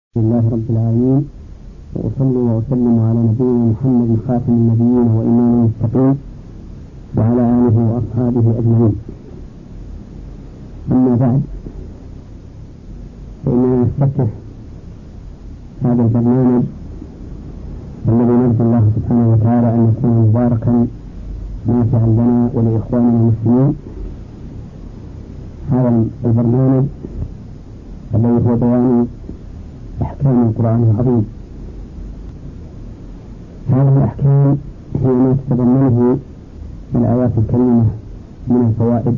بسم الله رب العالمين، وأصلي وأسلم على نبينا محمد خاتم النبيين وإمام المتقين وعلى آله وأصحابه أجمعين. أما بعد، فإننا نفتتح هذا البرنامج الذي نرجو الله سبحانه وتعالى أن يكون مباركا نافعا لنا ولإخواننا المسلمين. هذا البرنامج الذي هو بيان أحكام القرآن العظيم. هذه الأحكام هي ما تتضمنه الآيات الكريمة من الفوائد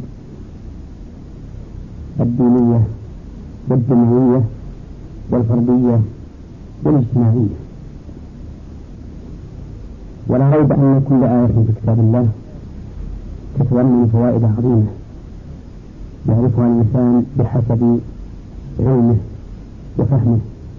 الدينية والدنيوية والفردية والاجتماعية. ولا ريب أن كل آية في كتاب الله تتضمن فوائد عظيمة يعرفها الإنسان بحسب علمه وفهمه.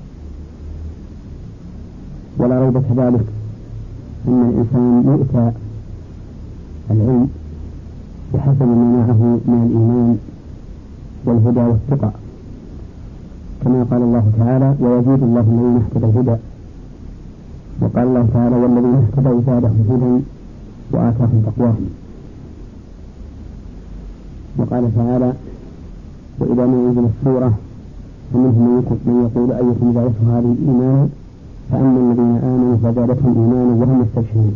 ولا ريب كذلك أن الإنسان يؤتى العلم بحسب ما معه من الإيمان والهدى والثقة، كما قال الله تعالى: ويزيد الله الذين اهتدوا الهدى. وقال الله تعالى: والذين اهتدوا زادهم هدى وآتاهم تقواهم. وقال تعالى: وإذا ما أنزلت السورة فمنهم من يقول أيكم زادته هذه إيمانا فأما الذين آمنوا فزادتهم إيمانا وهم يستبشرون.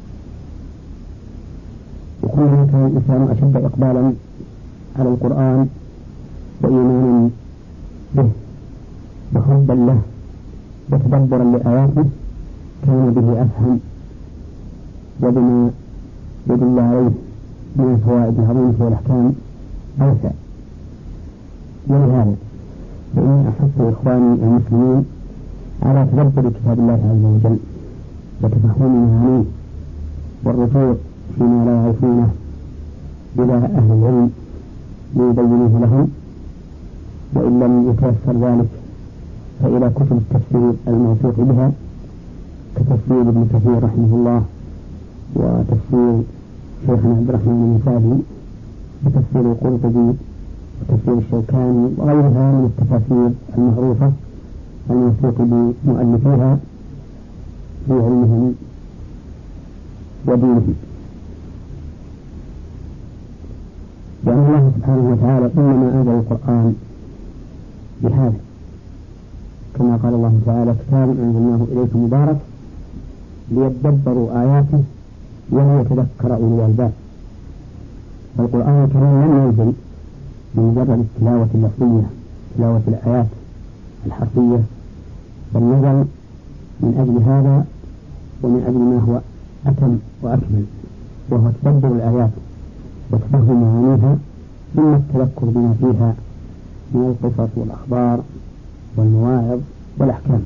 وكلما كان الإنسان أشد إقبالا على القرآن وإيمانا به وحبا له وتدبرا لآياته كان به أفهم وبما يدل عليه من الفوائد العظيمة والأحكام أوسع. ولهذا فإني أحث إخواني المسلمين على تدبر كتاب الله عز وجل وتفهم معانيه والرجوع فيما لا يعرفونه إلى أهل العلم ليبينوه لهم، وإن لم يتيسر ذلك فإلى كتب التفسير الموثوق بها كتفسير ابن كثير رحمه الله، وتفسير شيخنا عبد الرحمن المساعدي، وتفسير القرطبي، وتفسير الشوكاني، وغيرها من التفاسير المعروفة الموثوق بمؤلفيها في علمهم ودينهم. لأن الله سبحانه وتعالى إنما أنزل القرآن بهذا، كما قال الله تعالى: كتاب أنزلناه إليكم مبارك ليدبروا آياته وليتذكر أولو الألباب. فالقرآن الكريم لم ينزل من مجرد التلاوة اللفظية، تلاوة الآيات الحرفية، بل نزل من أجل هذا ومن أجل ما هو أتم وأكمل، وهو تدبر الآيات وتفهم معانيها، ثم التذكر بما فيها من القصص والأخبار والمواعظ والأحكام.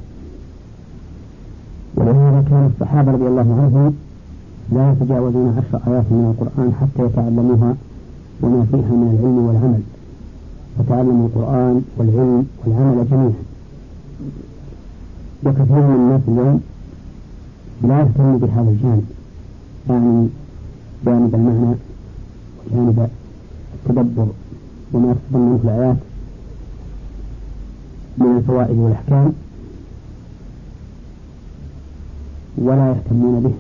ولهذا كان الصحابة رضي الله عنهم لا يتجاوزون 10 آيات من القرآن حتى يتعلموها وما فيها من العلم والعمل، فتعلموا القرآن والعلم والعمل جميعا. وكثير من الناس اليوم لا يهتم بهذا الجانب، يعني جانب المعنى وجانب التدبر وما تتضمنه الآيات من الفوائد والأحكام، ولا يهتمون به،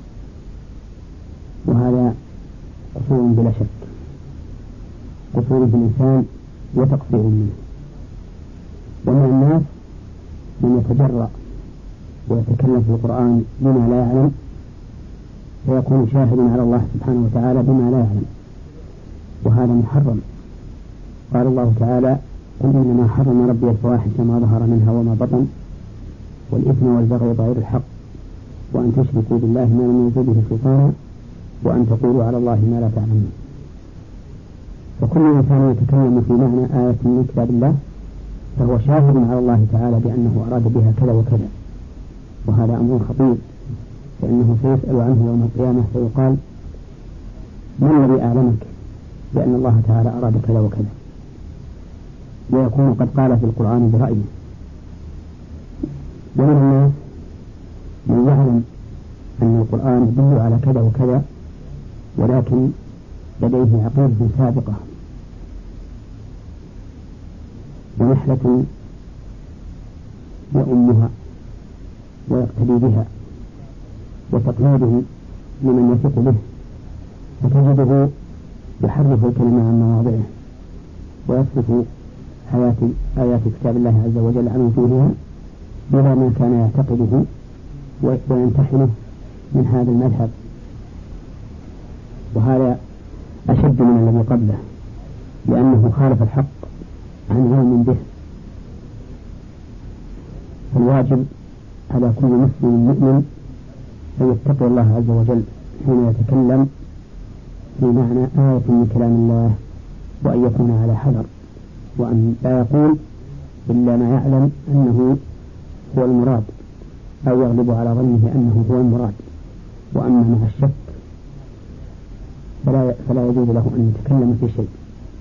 وهذا قصور بلا شك، قصور في الإنسان وتقصير منه. ومن الناس من يتجرأ ويتكلم في القرآن بما لا يعلم، فيكون شاهدا على الله سبحانه وتعالى بما لا يعلم، وهذا محرم. قال الله تعالى: قل إنما حرم ربي الفواحش ما ظهر منها وما بطن والإثم والبغي بغير الحق وأن تشركوا بالله ما لم ينزل به سلطانا وأن تقولوا على الله ما لا تعلمون. فكل إنسان يتكلم في معنى آية من كتاب الله فهو شاهد على الله تعالى بأنه أراد بها كذا وكذا، وهذا أمر خطير، لأنه سيسأل عنه يوم القيامة فيقال: ما الذي أعلمك بأن الله تعالى أراد كذا وكذا؟ ويكون قد قال في القرآن برأيه. ومن الناس من يعلم أن القرآن يدل على كذا وكذا، ولكن لديه عقيدة سابقة ونحلة يؤمها ويقتدي بها وتقليده لمن يثق به، فتجده يحرف الكلمة عن مواضعه ويصرف آيات كتاب الله عز وجل عن وجوهها بلا ما كان يعتقده وينتحله من هذا المذهب، وهذا أشد من الذي قبله لأنه خالف الحق عن علم به. فالواجب على كل مسلم مؤمن أن يتقي الله عز وجل حين يتكلم في معنى آية من كلام الله، وأن يكون على حذر، وأن لا يقول إلا ما يعلم أنه هو المراد أو يغلب على ظنه أنه هو المراد. وأما مع الشك فلا يجوز له أن يتكلم في شيء.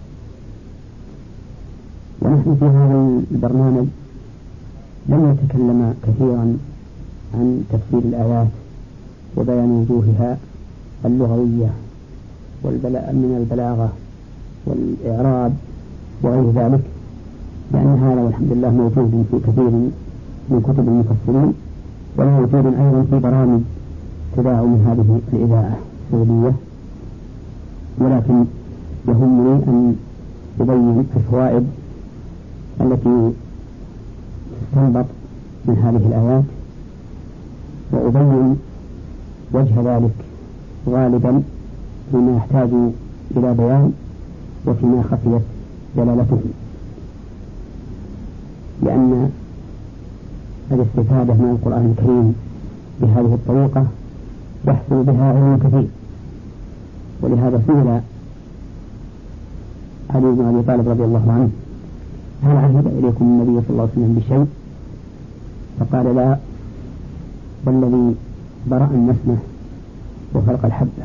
ونحن في هذا البرنامج لم نتكلم كثيرا عن تفسير الآيات وبيان وجوهها اللغوية من البلاغة والإعراب وغير ذلك، لأن هذا والحمد لله موجود في كثير من كتب المفسرين، وموجود أيضا في برامج تذاع من هذه الإذاعة السعودية. ولكن يهمني أن أبين الفوائد التي تستنبط من هذه الآيات، وأبين وجه ذلك غالبا فيما يحتاج إلى بيان وفيما خفيت دلالته، لأن الاستفادة من القرآن الكريم بهذه الطريقة يحصل بها علم كثير. ولهذا سئل علي بن أبي طالب رضي الله عنه: هل عهد إليكم النبي صلى الله عليه وسلم بشيء؟ فقال: لا، والذي برأ النسمة وفرق الحبة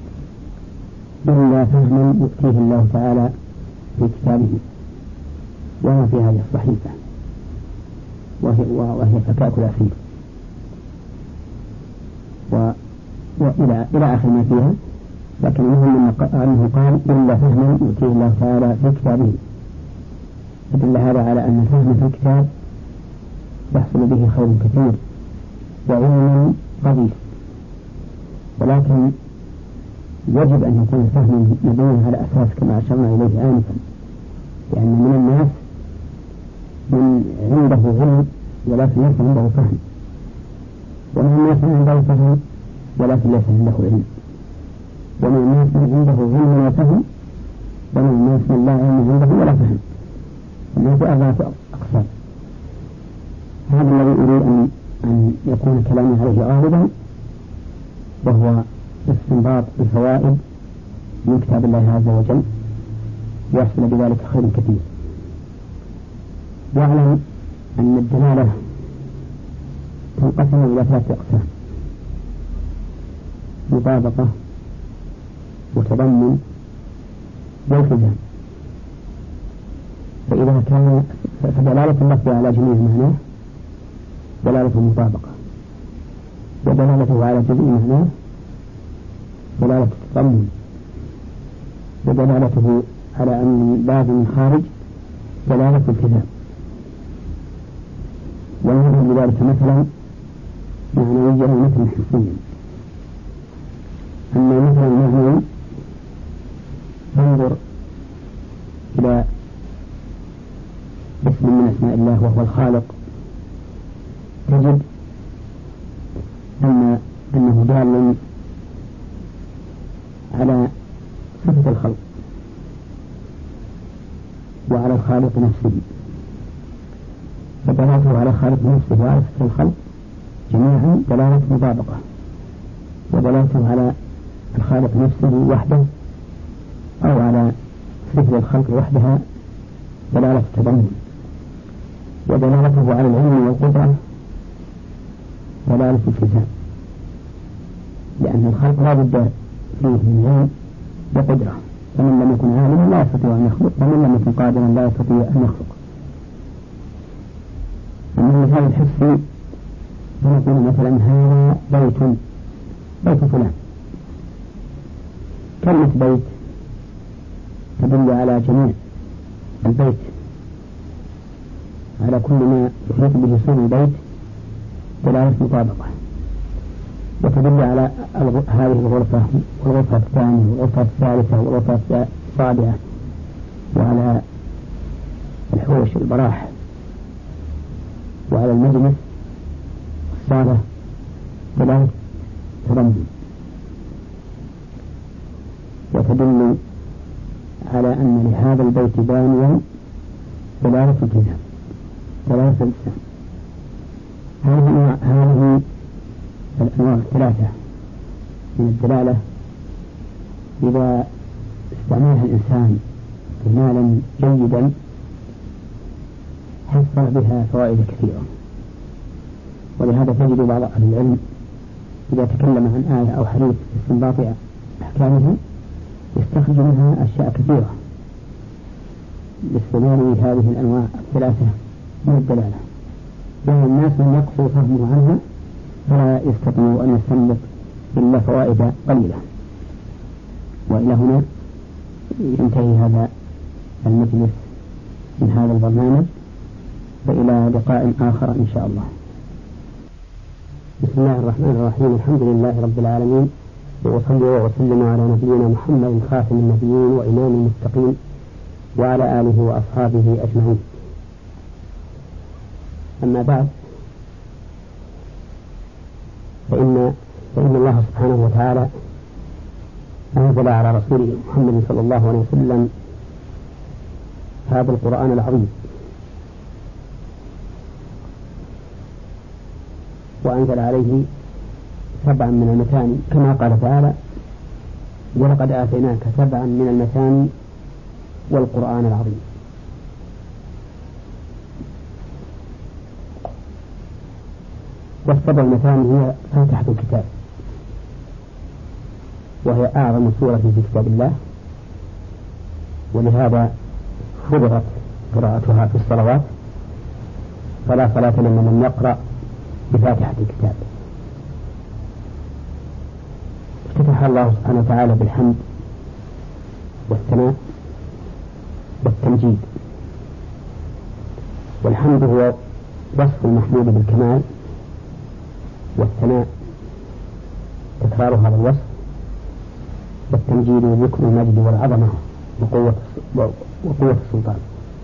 إلا فهما يؤتيه الله تعالى في كتابه وما في هذه الصحيفة، وهي فكاك الأخير، إلى آخر ما فيها. لكن المهم أنه قال: إلا فهما يؤتيه الله تعالى في كتابه، فدل هذا على أن الفهم في الكتاب يحصل به خير كثير وعلم قضيس، ولكن يجب أن يكون الفهم مبني على أساس كما أشرنا إليه آنفا، لأن من الناس من عنده علم ولكن ليس عنده فهم، ومن الناس من عنده فهم ولكن ليس عنده علم، ومن الناس من عنده علم وفهم، ومن الناس من لا علم عنده ولا فهم. الناس أربعة أقسام. هذا الذي أريد أن يكون كلامي عليه غالبا، وهو استنباط الفوائد من كتاب الله عز وجل، يحصل بذلك خير كثير. واعلم أن الدلالة تنقسم إلى 3 أقسام: مطابقة وتضمن والتزام. فإذا كان فدلالة اللفظ على جميع معناه دلالة مطابقة، ودلالته على جزء معناه دلالة التضمن، ودلالته على أن لازم خارج دلالة التزام. ونظر لذلك مثلا معنويا ومثلا حسيا. أما مثلا المعنوي انظر إلى اسم من أسماء الله وهو الخالق، تجد أنه دال على صفة الخلق وعلى الخالق نفسه، فدلالته على الخالق نفسه وعلى صفة الخلق جميعا دلالة مطابقة، ودلالته على الخالق نفسه وحده أو على صفة الخلق وحدها دلالة التضمن، ودلالته على العلم والقدرة دلالة الالتزام، لأن الخلق لا بد فيه من علم وقدرة، فمن لم يكن عالما لا يستطيع أن يخلق، ومن لم يكن قادرا لا يستطيع أن يخلق. أما المثال الحسي فنقول مثلا: هذا بيت فلان. كلمة بيت تدل على جميع البيت، على كل ما يحيط به سور البيت دلالة مطابقة، وتدل على هذه الغرفة والغرفة الثانية والغرفة الثالثة والغرفة الرابعة، وعلى الحوش البراح، وعلى المجلس الصالة دلالة تضمن، وتدل على أن لهذا البيت بانيا دلالة التزام، دلالة الإسلام. هذه الأنواع الثلاثة من الدلالة إذا استعملها الإنسان استعمالا جيدا حصل بها فوائد كثيرة. ولهذا تجد بعض أهل العلم إذا تكلم عن آية أو حديث باستنباط أحكامه يستخرج منها أشياء كثيرة لاستعمال هذه الأنواع الثلاثة من الدلالة، لأن الناس من يقصر فهمه عنها فلا يستطيع أن يستنبط إلا فوائد قليلة. وإلى هنا ينتهي هذا المجلس من هذا البرنامج، فإلى لقاء آخر إن شاء الله. بسم الله الرحمن الرحيم، الحمد لله رب العالمين، وأصلي وأسلم على نبينا محمد خاتم النبيين وإمام المتقين وعلى آله وأصحابه أجمعين. أما بعد، فإن الله سبحانه وتعالى أنزل على رسوله محمد صلى الله عليه وسلم هذا القرآن العظيم، وأنزل عليه 7 من المثاني كما قال تعالى: ولقد آتيناك 7 من المثاني والقرآن العظيم. والسبع المثاني هي فاتحة الكتاب، وهي أعظم سورة في كتاب الله، ولهذا فرضت قراءتها في الصلوات، فلا صلاة لمن لم يقرأ بفاتحة الكتاب. افتتح الله سبحانه وتعالى بالحمد والثناء والتمجيد. والحمد هو وصف المحمود بالكمال، والثناء تكرار هذا الوصف، والتمجيد ذكر المجد والعظمة وقوة السلطان،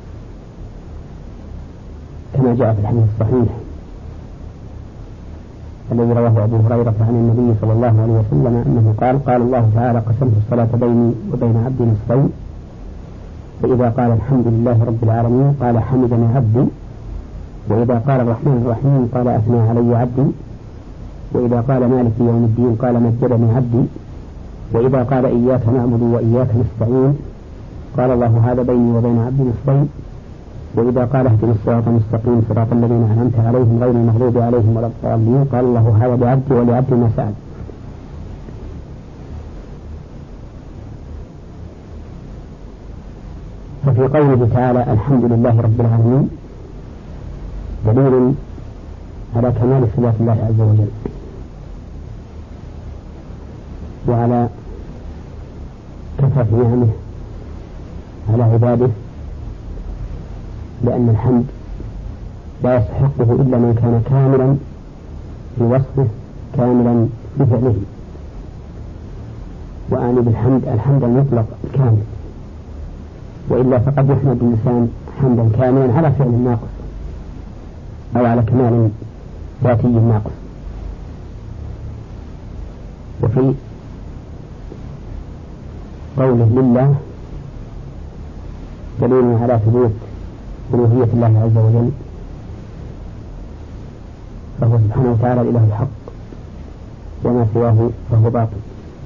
كما جاء في الحديث الصحيح الذي رواه أبو هريرة عن النبي صلى الله عليه وسلم أنه قال الله تعالى: قسمت الصلاة بيني وبين عبدي نصفين، فإذا قال الحمد لله رب العالمين قال حمدني عبدي، وإذا قال الرحمن الرحيم قال أثنى علي عبدي، وإذا قال مالك يوم الدين قال مجدني عبدي، وإذا قال إياك نعبد وإياك نستعين قال الله هذا بيني وبين عبدي نصفين، وإذا قال اهدنا الصراط المستقيم صراط الذين أنعمت عليهم غير المغضوب عليهم ولا الضالين قال الله هذا لعبدي ولعبدي ما سأل. ففي قوله تعالى الحمد لله رب العالمين دليل على كمال صفات الله عز وجل، وعلى كثرة نعمه على عباده، لأن الحمد لا يستحقه إلا من كان كاملا في وصفه كاملا في فعله. وأعني بالحمد الحمد المطلق الكامل، وإلا فقد يحمد الإنسان حمدا كاملا على فعل ناقص أو على كمال ذاتي ناقص. وفي قوله لله دليل على ثبوت ألوهية الله عز وجل، فهو سبحانه وتعالى الإله الحق، وما سواه فهو باطل.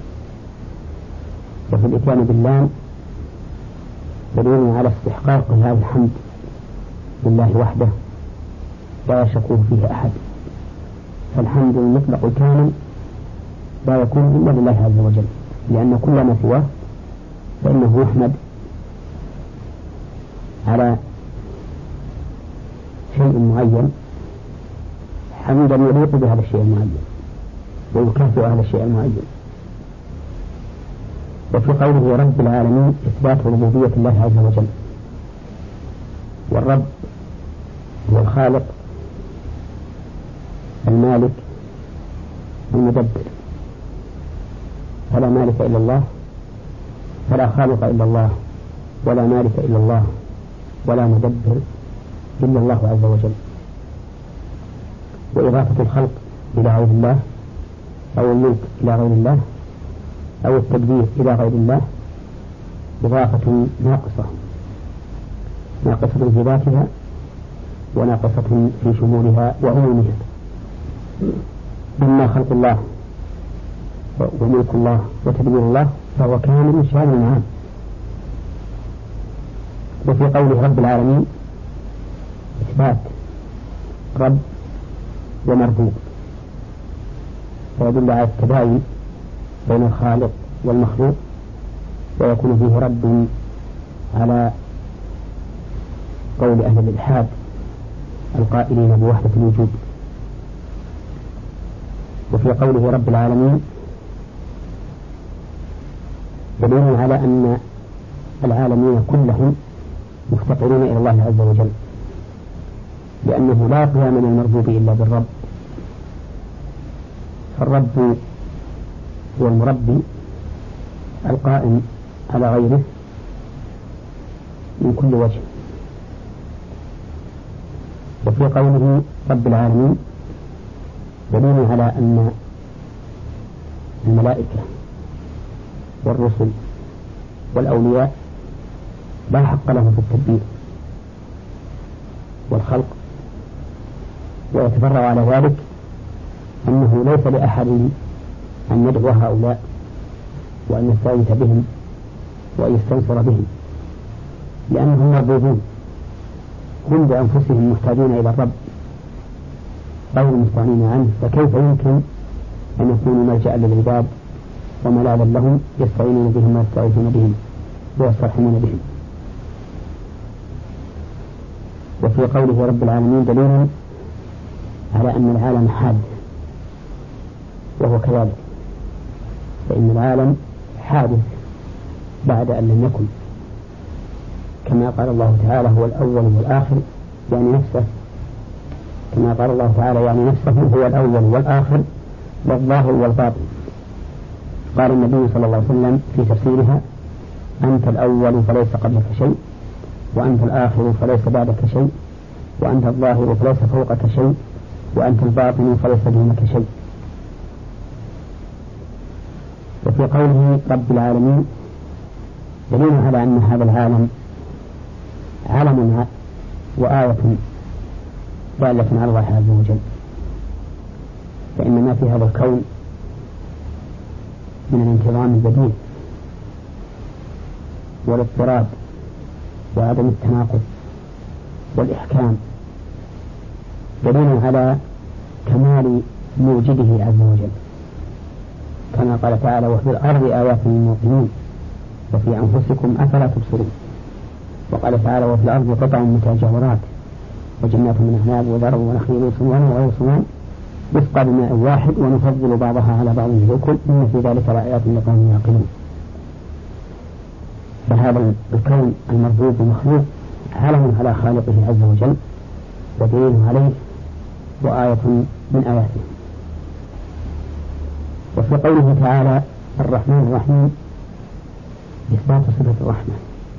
وفي الإتيان باللام دليل على استحقاق هذا الحمد لله وحده لا يشك فيه أحد، فالحمد المطلق الكامل لا يكون إلا لله عز وجل، لأن كل ما سواه فإنه يحمد على شيء معين حمدا يليق بهذا الشيء المعين ويكافئ هذا الشيء المعين. وفي قوله رب العالمين إثبات ربوبية الله عز وجل، والرب هو الخالق المالك المدبر، فلا مالك إلا الله، فلا خالق إلا الله، ولا مالك إلا الله، ولا مدبر إلا الله عز وجل. وإضافة الخلق إلى غير الله أو الملك إلى غير الله أو التدبير إلى غير الله إضافة ناقصة في ذاتها وناقصة في شمولها وعمومها. أما خلق الله وملك الله وتدبير الله فهو كامل شامل عام. وفي قوله رب العالمين إثبات رب ومربوب، فيدل على التباين بين الخالق والمخلوق، ويكون فيه رد على قول أهل الإلحاد القائلين بوحدة الوجود. وفي قوله رب العالمين دليل على أن العالمين كلهم مفتقرون إلى الله عز وجل، لأنه لا قيام للمربوب إلا بالرب، فالرب هو المربي القائم على غيره من كل وجه. وفي قوله رب العالمين دليل على أن الملائكة والرسل والأولياء لا حق لهم في التدبير والخلق، ويتفرع على ذلك أنه ليس لأحد أن يدعو هؤلاء وأن يستغيث بهم وأن يستنصر بهم، لأنهم مربوبون، هم بأنفسهم محتاجون إلى الرب غير مستغنين عنه، فكيف يمكن أن يكونوا ملجأ للعباد وملاذا لهم يستعينون بهم ويستغيثون بهم ويسترحمون بهم؟ وفي قوله رب العالمين دليل على أن العالم حادث، وهو كذلك، فإن العالم حادث بعد أن لم يكن، كما قال الله تعالى هو الأول والآخر يعني نفسه، كما قال الله تعالى يعني نفسه هو الأول والآخر والظاهر والباطن. قال النبي صلى الله عليه وسلم في تفسيرها أنت الأول فليس قبلك شيء، وأنت الآخر فليس بعدك شيء، وأنت الظاهر فليس فوقك شيء، وأنت الباطن فليس دونك شيء. وفي قوله رب العالمين دليل على أن هذا العالم علم وآية دالة على الله عز وجل، فإن ما في هذا الكون من الانتظام البديع والاضطراب وعدم التناقض والإحكام دليل على كمال موجده عز وجل، كما قال تعالى وفي الأرض آيات للموقنين وفي أنفسكم أفلا تبصرون. وقال تعالى وفي الأرض قطع متجاورات وجنات من أعناب وزرع ونخيل صنوان وغير صنوان يسقى بماء واحد ونفضل بعضها على بعض الأكل إن في ذلك لآيات لقوم يعقلون. فهذا الكون المربوب المخلوق علم على خالقه عز وجل ودليل عليه وآية من آياته. وفي قوله تعالى الرحمن الرحيم إثبات صفة الرحمة،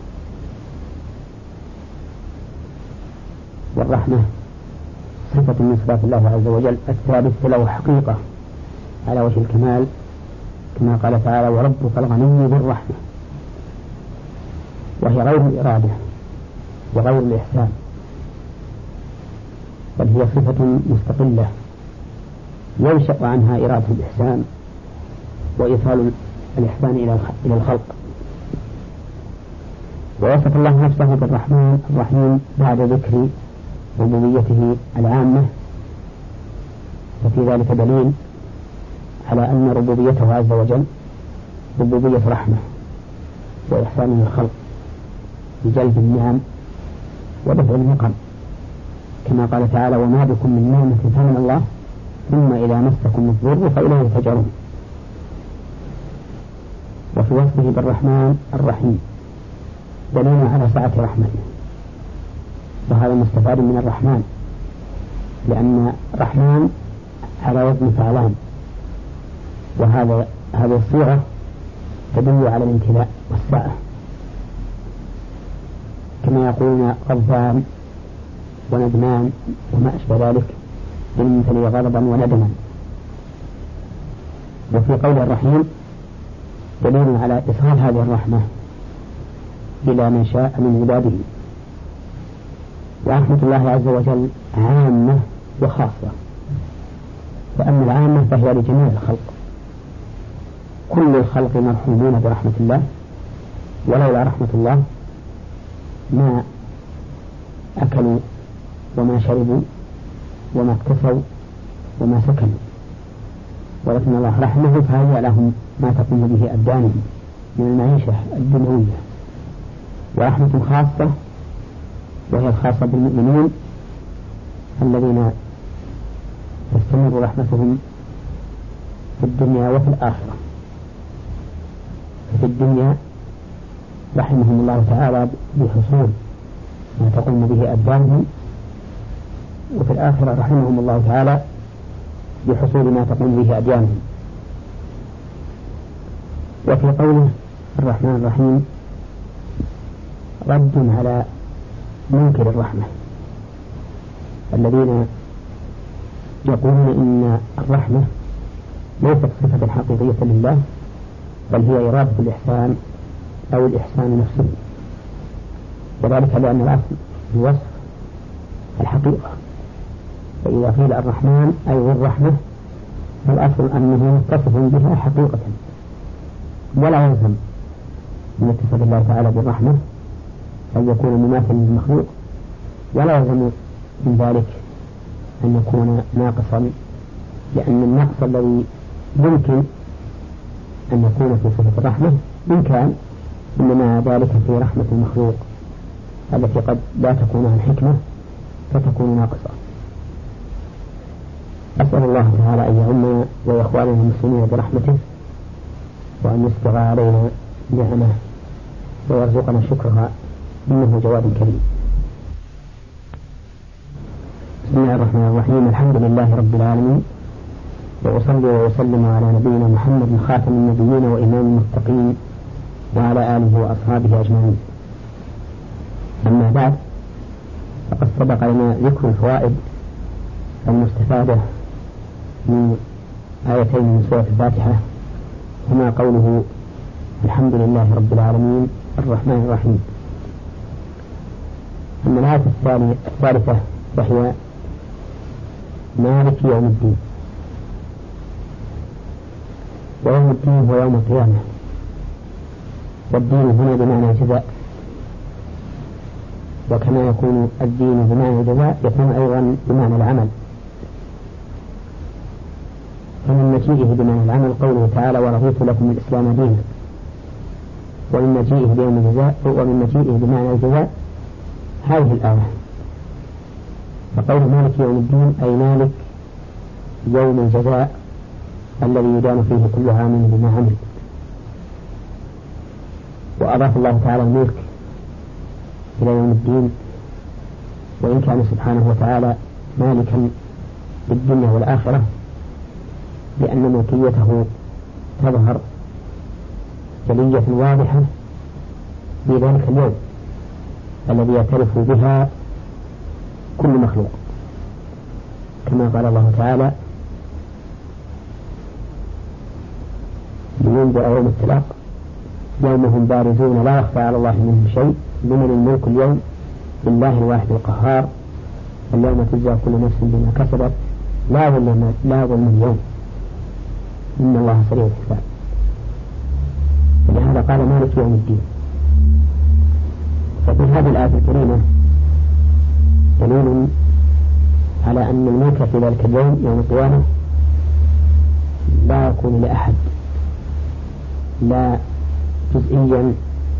والرحمة صفة من صفات الله عز وجل الثابتة له حقيقة على وجه الكمال، كما قال تعالى وربك الغني بالرحمة، وهي غير الإرادة وغير الإحسان، بل هي صفة مستقلة ينشأ عنها إرادة الإحسان وإيصال الإحسان إلى الخلق. ووصف الله نفسه بالرحمن الرحيم بعد ذكر ربوبيته العامة، وفي ذلك دليل على أن ربوبيته عز وجل ربوبية رحمة وإحسان للخلق بجلب النعم ودفع النقم، كما قال تعالى وما بكم من نعمة فمن الله ثم إذا مسكم الضر فإليه تجرون. وفي وصفه بالرحمن الرحيم دليل على سعة رحمته، وهذا مستفاد من الرحمن لأن رحمن على وزن فعلان، هذه الصيغة تدل على الامتلاء والسعة، كما يقولون غضبان وندمان وما أشبه ذلك للممتلئ غضبا وندما. وفي قول الرحيم دليل على إيصال هذه الرحمة إلى من شاء من عباده. ورحمة الله عز وجل عامة وخاصة، فأما العامة فهي لجميع الخلق، كل الخلق مرحومون برحمة الله، ولولا رحمة الله ما أكلوا وما شربوا وما اكتسوا وما سكنوا، ولكن الله رحمه فهيأ لهم ما تقوم به أبدانهم من المعيشة الدنيوية. ورحمة خاصة وهي الخاصة بالمؤمنين الذين تستمر رحمتهم في الدنيا وفي الآخرة. في الدنيا رحمهم الله تعالى بحصول ما تقوم به أبدانهم، وفي الآخرة رحمهم الله تعالى بحصول ما تقوم به أديانهم. وفي قوله الرحمن الرحيم رد على منكر الرحمة الذين يقولون إن الرحمة ليست صفة حقيقية لله، بل هي إرادة الإحسان أو الإحسان نفسه، وذلك لأن الأصل الوصف الحقيقة، فإذا قيل الرحمن أي الرحمة فالأصل أنه متصف بها حقيقة، ولا يلزم من اتصف الله تعالى بالرحمة أن يكون مماثلا للمخلوق، ولا يلزم من ذلك أن يكون ناقصا، لأن النقص الذي يمكن أن يكون في صفة الرحمة إن كان إنما ذلك في رحمة المخلوق التي قد لا تكون عن حكمة فتكون ناقصة. أسأل الله تعالى أن يعمنا وإخواننا المسلمين برحمته، وأن يسبغ علينا نعمه ويرزقنا شكرها، إنه جواد كريم. بسم الله الرحمن الرحيم. الحمد لله رب العالمين، وأصلي وأسلم على نبينا محمد خاتم النبيين وإمام المتقين وعلى آله وأصحابه أجمعين. أما بعد، فقد سبق لنا ذكر الفوائد المستفادة من آيتين من سورة الفاتحة، هما قوله الحمد لله رب العالمين الرحمن الرحيم. أما الآية الثالثة وهي مالك يوم الدين، ويوم الدين هو يوم القيامة، والدين هنا بمعنى الجزاء، وكما يكون الدين بمعنى الجزاء يكون أيضا بمعنى العمل. فمن مجيئه بمعنى العمل قوله تعالى ورضيت لكم الإسلام دينا، ومن مجيئه بيوم الجزاء ومن مجيئه بمعنى الجزاء هذه الآية. فقول مالك يوم الدين أي مالك يوم الجزاء الذي يدان فيه كل عام بما عمل. وأضاف الله تعالى الملك إلى يوم الدين، وإن كان سبحانه وتعالى مالكا بالدنيا والآخرة، لأن ملكيته تظهر جلية واضحة في ذلك اليوم الذي يعترف بها كل مخلوق، كما قال الله تعالى لينذر يوم التلاق يوم هم بارزون لا يخفى على الله منهم شيء لمن الملك اليوم لله الواحد القهار اليوم تجزى كل نفس بما كسبت لا ظلم اليوم إن الله سريع الحساب. ولهذا قال مالك يوم الدين. ففي هذه الآية الكريمة دليل على أن الملك في ذلك اليوم يوم القيامة لا يكون لأحد، لا جزئيا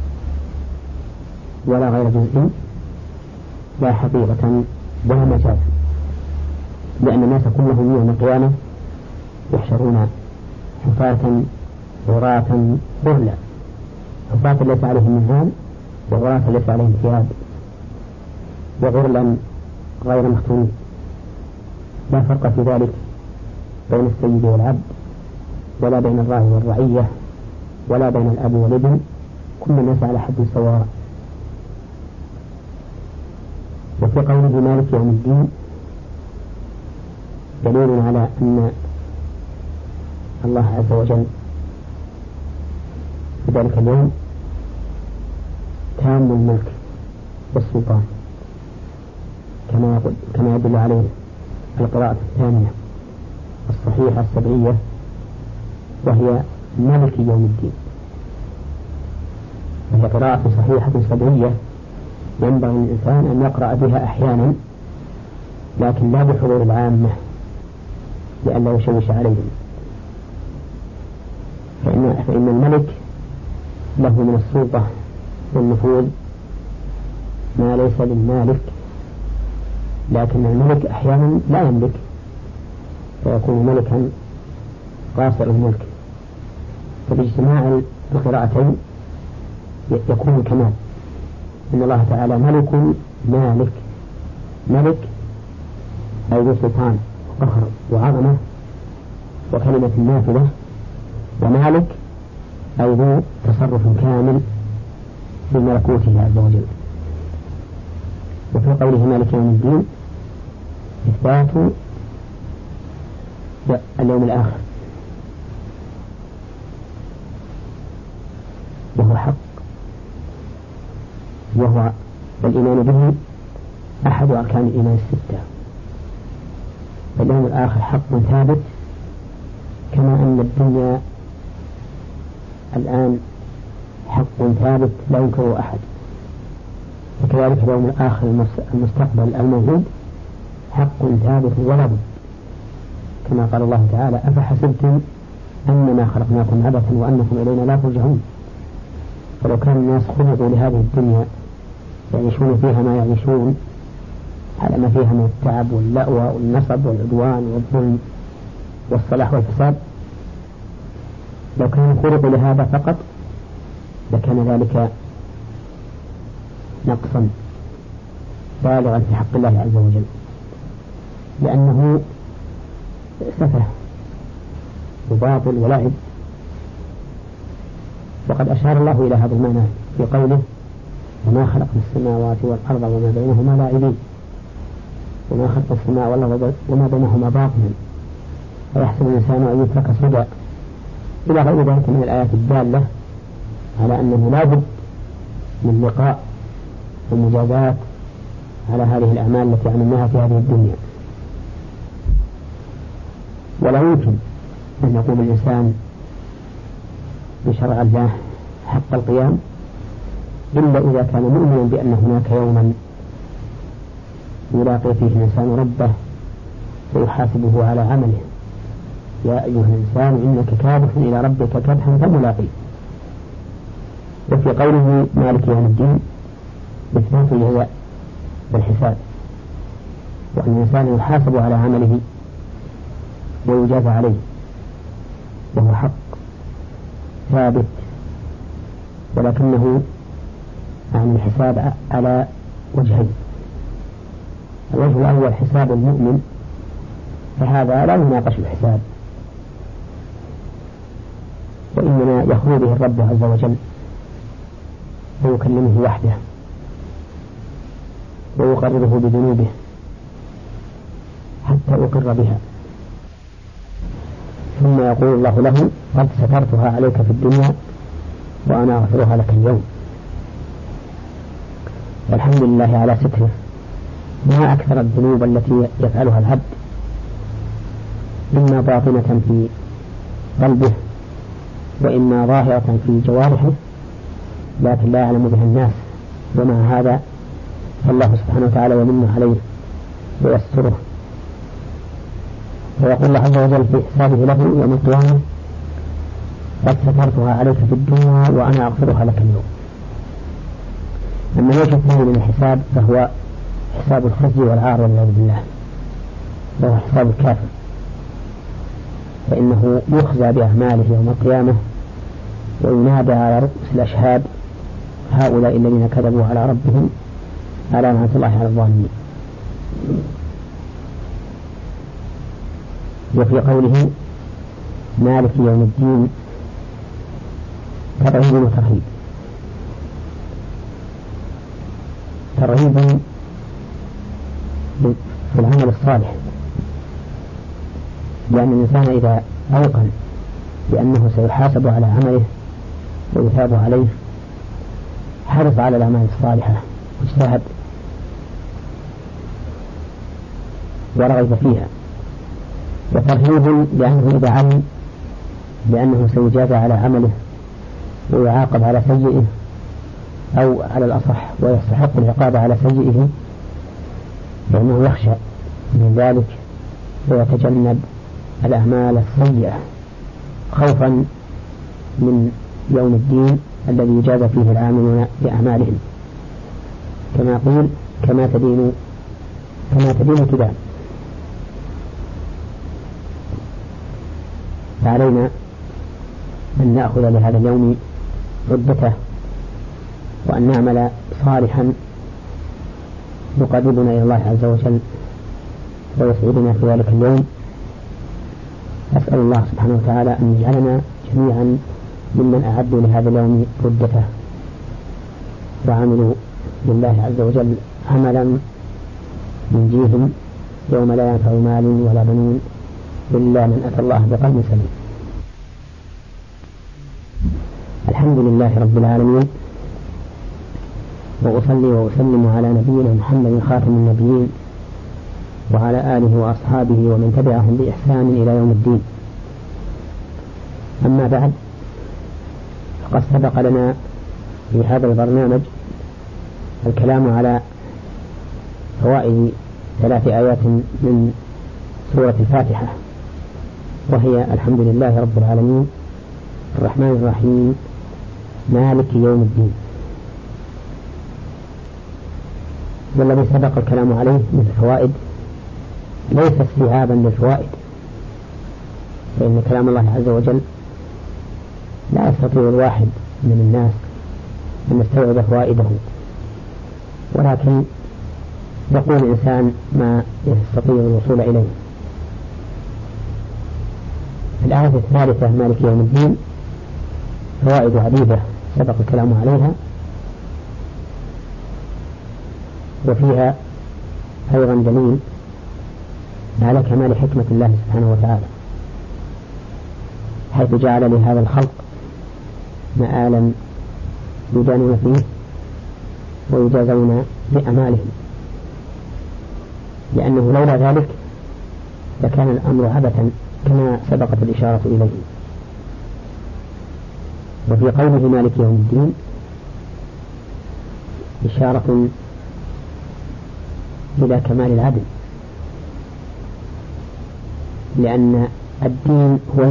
ولا غير جزئي، لا حقيقة ولا مجاز، لأن الناس كلهم يوم القيامة يحشرون حفاة عراة غرلا، حفاة ليس عليهم نعال وعراة ليس عليهم ثياب، وغرلا غير مختونين. لا فرق في ذلك بين السيد والعبد، ولا بين الراعي والرعية، ولا بين الأب والابن، كل الناس على حد سواء. وفي قوله مالك يوم الدين دليل على أن الله عز وجل في ذلك اليوم تام الملك والسلطان، كما يدل عليه القراءة الثانية الصحيحة السبعية، وهي مالك يوم الدين، وهي قراءة صحيحة سبعية ينبغي للإنسان أن يقرأ بها أحيانا، لكن لا بحضور العامة لئلا يشوش عليهم، فإن الملك له من السلطة والنفوذ ما ليس للمالك، لكن الملك أحيانا لا يملك فيكون ملكا قاصر الملك، فباجتماع القراءتين يكون الكمال. إن الله تعالى ملك مالك، ملك أي ذو سلطان وقهر وعظمة وكلمة نافذة، ومالك أي ذو تصرف كامل في ملكوته عز وجل. وفي قوله مالك يوم الدين إثبات اليوم الآخر، وهو حق، وهو الإيمان به أحد أركان الإيمان الستة. اليوم الآخر حق ثابت، كما أن الدنيا الآن حق ثابت لا ينكره أحد، وكذلك اليوم الآخر المستقبل الموجود حق ثابت ولا بد، كما قال الله تعالى أفحسبتم أنما خلقناكم عبثا وأنكم إلينا لا ترجعون. فلو كان الناس خلقوا لهذه الدنيا يعيشون فيها ما يعيشون على ما فيها من التعب واللأوى والنصب والعدوان والظلم والصلاح والفساد، لو كانوا خلقوا لهذا فقط لكان ذلك نقصا بالغا في حق الله عز وجل، لأنه سفه وباطل ولعب. وقد أشار الله إلى هذا المعنى في قوله وما خلقنا السماوات والأرض وما بينهما لاعبين، وما خلق السماء والأرض وما بينهما باطلا ويحسب الإنسان أن يترك سدى، إلى غير ذلك من الآيات الدالة على أنه لا بد من لقاء ومجازات على هذه الأعمال التي عملناها في هذه الدنيا. ولا يمكن أن يقوم الإنسان بشرع الله حق القيام إلا إذا كان مؤمنا بأن هناك يوما يلاقي فيه الإنسان ربه ويحاسبه على عمله. يا أيها الإنسان إنك كادح إلى ربك كدحا فملاقيه. وفي قوله مالك يوم الدين إثبات الجزاء والحساب، وأن الإنسان يحاسب على عمله ويجازى عليه، وهو حق ثابت، ولكنه عن الحساب على وجهين. الوجه الأول حساب المؤمن، فهذا لا يناقش الحساب، وإنما يخلو به الرب عز وجل ويكلمه وحده ويقرره بذنوبه حتى يقر بها، ثم يقول الله له قد سترتها عليك في الدنيا وأنا أغفرها لك اليوم. والحمد لله على ستره. ما أكثر الذنوب التي يفعلها العبد، إما باطنة في قلبه وإما ظاهرة في جوارحه، لكن لا يعلم بها الناس، ومع هذا الله سبحانه وتعالى يمن عليه ويستره، ويقول الله عز وجل في حسابه له يوم القيامة قد سترتها عليك في الدنيا وأنا أغفرها لك اليوم. أما الوجه الثاني من الحساب فهو حساب الخزي والعار والعياذ بالله، وهو حساب الكافر، فإنه يخزى بأعماله يوم القيامة وينادى على رؤوس الأشهاد هؤلاء الذين كذبوا على ربهم ألا لعنة الله على الظالمين. وفي قوله مالك يوم الدين ترغيب وترهيب. ترغيب في العمل الصالح، لأن الإنسان إذا أيقن بأنه سيحاسب على عمله ويثاب عليه حرص على الأعمال الصالحة واجتهد ورغب فيها. وترهيب لأنه إذا علم بأنه سيجازى على عمله ويعاقب على سيئه، أو على الأصح ويستحق العقاب على سيئه، لأنه يخشى من ذلك ويتجنب الأعمال السيئة خوفا من يوم الدين الذي يجازى فيه العاملون بأعمالهم، كما قيل كما تدين تدان. فعلينا أن نأخذ لهذا اليوم عدته وأن نعمل صالحا يقربنا إلى الله عز وجل ويسعدنا في ذلك اليوم. أسأل الله سبحانه وتعالى أن يجعلنا جميعا ممن أعدوا لهذا اليوم عدته وعملوا لله عز وجل عملا ينجيهم يوم لا ينفع مال ولا بنون إلا من أتى الله بقلب سليم. الحمد لله رب العالمين، وأصلي وأسلم على نبينا محمد خاتم النبيين وعلى آله وأصحابه ومن تبعهم بإحسان إلى يوم الدين. أما بعد، فقد سبق لنا في هذا البرنامج الكلام على فوائد 3 آيات من سورة الفاتحة، وهي الحمد لله رب العالمين الرحمن الرحيم مالك يوم الدين. والذي سبق الكلام عليه من الفوائد ليس استيعابا للفوائد، فإن كلام الله عز وجل لا يستطيع الواحد من الناس أن يستوعب فوائده، ولكن يقول الإنسان ما يستطيع الوصول إليه. في الآية الثالثة مالك يوم الدين فوائد عديدة سبق الكلام عليها، وفيها أيضا دليل على كمال حكمة الله سبحانه وتعالى، حيث جعل لهذا الخلق مآلا يدانون فيه ويجازون بأعمالهم، لأنه لولا ذلك لكان الأمر عبثا كما سبقت الإشارة إليه. وفي قوله مالك يوم الدين إشارة إلى كمال العدل، لأن الدين هو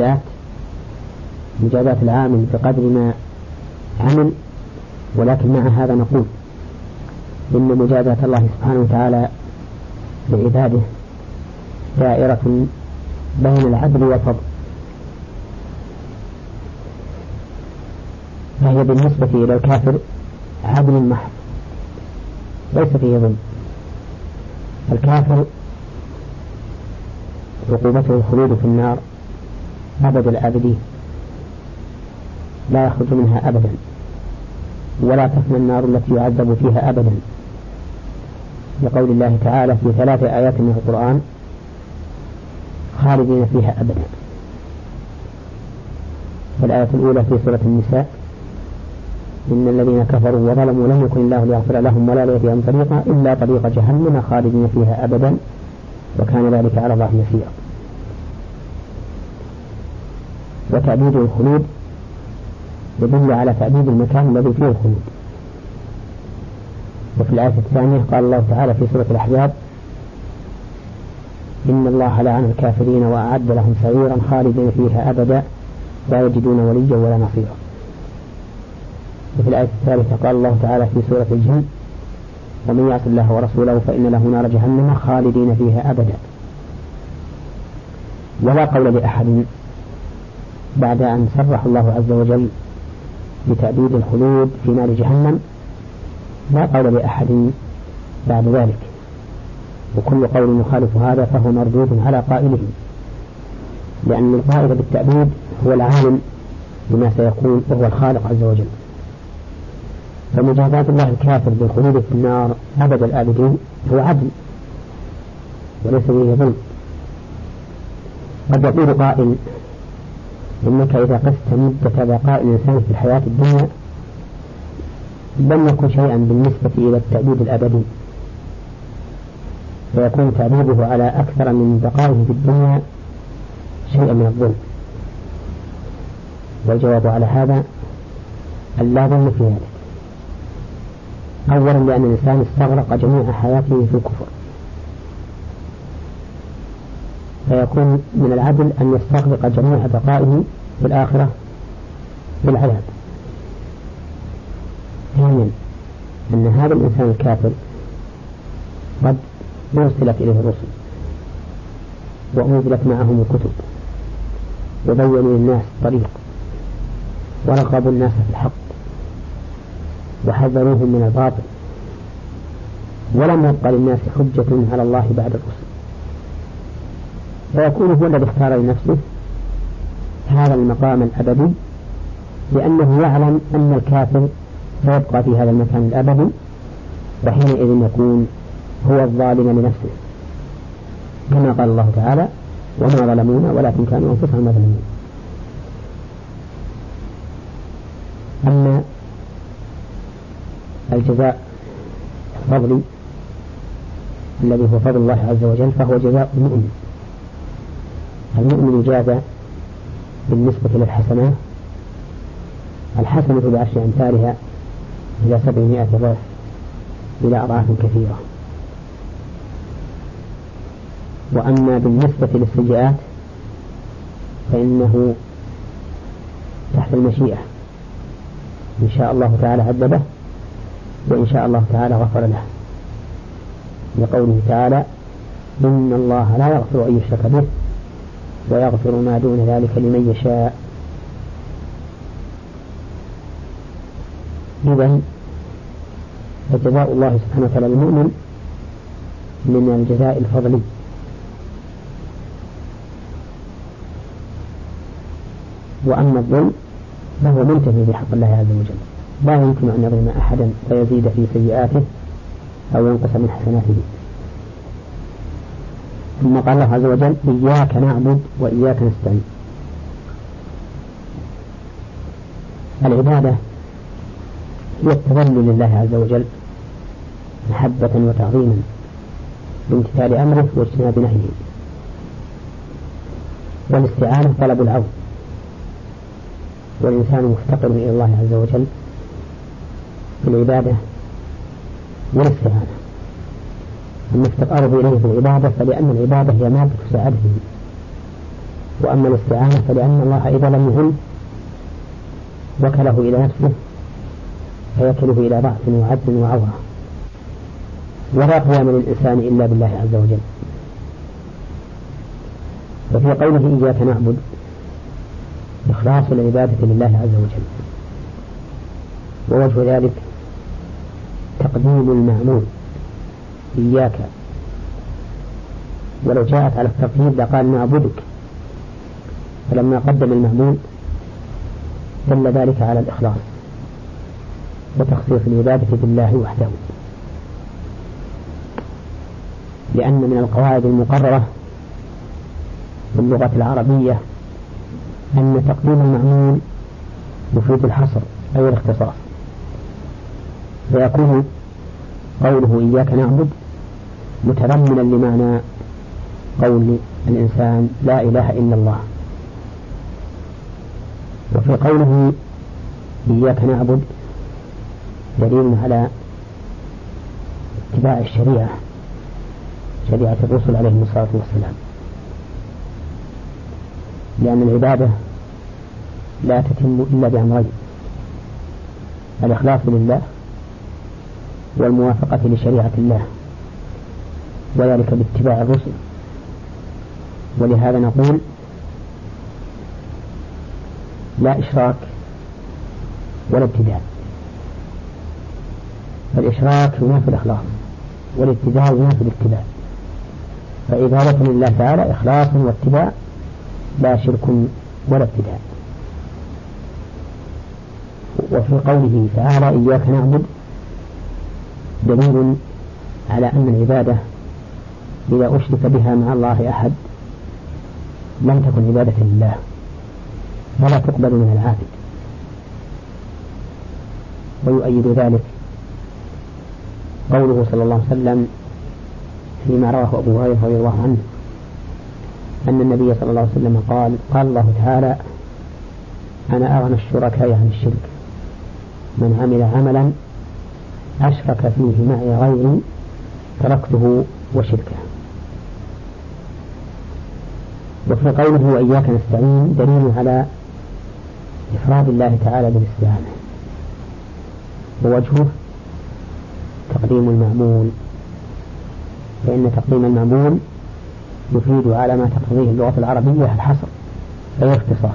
مجازات العامل بقدر ما عمل، ولكن مع هذا نقول إن مجازاة الله سبحانه وتعالى لعباده دائرة بين العدل والفضل، فهي بالنسبة إلى الكافر عدل محض ليس فيه ظلم. الكافر عقوبته الخلود في النار أبد الآبدين، لا يخرج منها أبدا، ولا تفنى النار التي يعذب فيها أبدا، لقول الله تعالى في 3 آيات من القرآن خالدين فيها أبدا. الآية الأولى في سورة النساء إن الذين كفروا وظلموا لم يكن الله ليغفر لهم ولا ليهديهم طريقا إلا طريق جهنم خالدين فيها أبدا وكان ذلك على الله يسيرا. وتعبيد الخلود يدل على تعبيد المكان الذي فيه الخلود. وفي الآية الثانية قال الله تعالى في سورة الأحزاب إن الله لعن الكافرين وأعد لهم سعيرا خالدين فيها أبدا لا يجدون وليا ولا نصيرا. وفي الآية الثالثة قال الله تعالى في سورة الجن ومن يعص الله ورسوله فإن له نار جهنم خالدين فيها أبدا. ولا قول لأحد بعد أن صرح الله عز وجل بتعبيد الخلود في نار جهنم، لا قول لأحد بعد ذلك، وكل قول يخالف هذا فهو مردود على قائله، لأن القائد بالتأبيد هو العالم بما سيكون وهو الخالق عز وجل. فمجازاة الله الكافر بالخلود في النار أبد الآبدين هو عدل وليس به ظلم. قد يقول قائل إنك إذا قست مدة بقاء الإنسان في الحياة الدنيا لم يكن شيئا بالنسبة إلى التأبيد الأبدي، فيكون تأبيده على أكثر من بقائه في الدنيا شيئا من الظلم. والجواب على هذا أن لا ظلم في ذلك. أولا لأن الإنسان استغرق جميع حياته في الكفر، فيكون من العدل أن يستغرق جميع بقائه في الآخرة بالعذاب. ثانيا أن هذا الإنسان الكافر قد أرسلت إليه الرسل وأنزلت معهم الكتب وبينوا للناس الطريق ورغبوا الناس في الحق وحذروهم من الباطل، ولم يبقى للناس حجة على الله بعد الرسل، فيكون هو الذي اختار لنفسه هذا المقام الأبدي، لأنه يعلم أن الكافر سيبقى في هذا المكان الأبدي، وحينئذ يكون هو الظالم لنفسه، كما قال الله تعالى: وما ظلمونا ولكن كانوا أنفسهم يظلمون. أما الجزاء الفضلي الذي هو فضل الله عز وجل فهو جزاء المؤمن. المؤمن يجازى بالنسبة للحسنات الحسنة بعشر أمثالها إلى 700 ضعف إلى أضعاف كثيرة. وأما بالنسبة للسيئات فإنه تحت المشيئة، إن شاء الله تعالى عذبه وإن شاء الله تعالى غفر له، لقوله تعالى: إن الله لا يغفر أن يشرك به ويغفر ما دون ذلك لمن يشاء. إذن فجزاء الله سبحانه وتعالى المؤمن من الجزاء الفضلي. وأما الظلم فهو منتهي بحق الله عز وجل، لا يمكن أن يظلم أحدا ويزيد في سيئاته أو ينقص من حسناته. ثم قال الله عز وجل: إياك نعبد وإياك نستعين. العبادة هي التذلل لله عز وجل محبة وتعظيما بامتثال أمره واجتناب نهيه، والاستعانة طلب العون، والإنسان مفتقر إلى الله عز وجل بالعبادة والاستعانة. أما افتقاره إليه بالعبادة فلأن العبادة هي مادة سعادته، وأما الاستعانة فلأن الله إذا لم يهن وكله إلى نفسه فيكله إلى ضعف وعجز وعورة، ولا قيام للإنسان إلا بالله عز وجل. وفي قوله إياك نعبد إخلاص العبادة لله عز وجل، ووجه ذلك تقديم المعمول إياك، ولو جاءت على الترتيب لقال نعبدك، فلما قدم المعمول دل ذلك على الإخلاص وتخصيص العبادة بالله وحده، لأن من القواعد المقررة في اللغة العربية أن تقديم المعمول يفيد الحصر أو الاختصاص، فيكون قوله إياك نعبد متضمنا لمعنى قول الإنسان لا إله إلا الله. وفي قوله إياك نعبد دليل على اتباع الشريعة، شريعة الرسل عليهم الصلاة والسلام، لأن العبادة لا تتم إلا بأمرين: الإخلاص لله والموافقة لشريعة الله، وذلك باتباع الرسل. ولهذا نقول لا إشراك ولا ابتداع، فالإشراك ينافي الإخلاص والابتداع ينافي الاتباع، فإذا لكم لله تعالى إخلاص واتباع لا شرك ولا ابتداع. وفي قوله تعالى إياك نعبد دليل على أن العبادة إذا أشرك بها مع الله أحد لم تكن عبادة لله ولا تقبل من العابد. ويؤيد ذلك قوله صلى الله عليه وسلم فيما رواه أبو هريرة رضي الله عنه أن النبي صلى الله عليه وسلم قال الله تعالى أنا أغنى الشركاء عن الشرك من عمل عملا أشرك فيه معي غيري تركته وشركه. وفي قوله وإياك نستعين دليل على إفراد الله تعالى بالاستعانة، ووجهه تقديم المعمول، فإن تقديم المعمول يفيد على ما تقتضيه اللغة العربية الحصر أي اختصاص.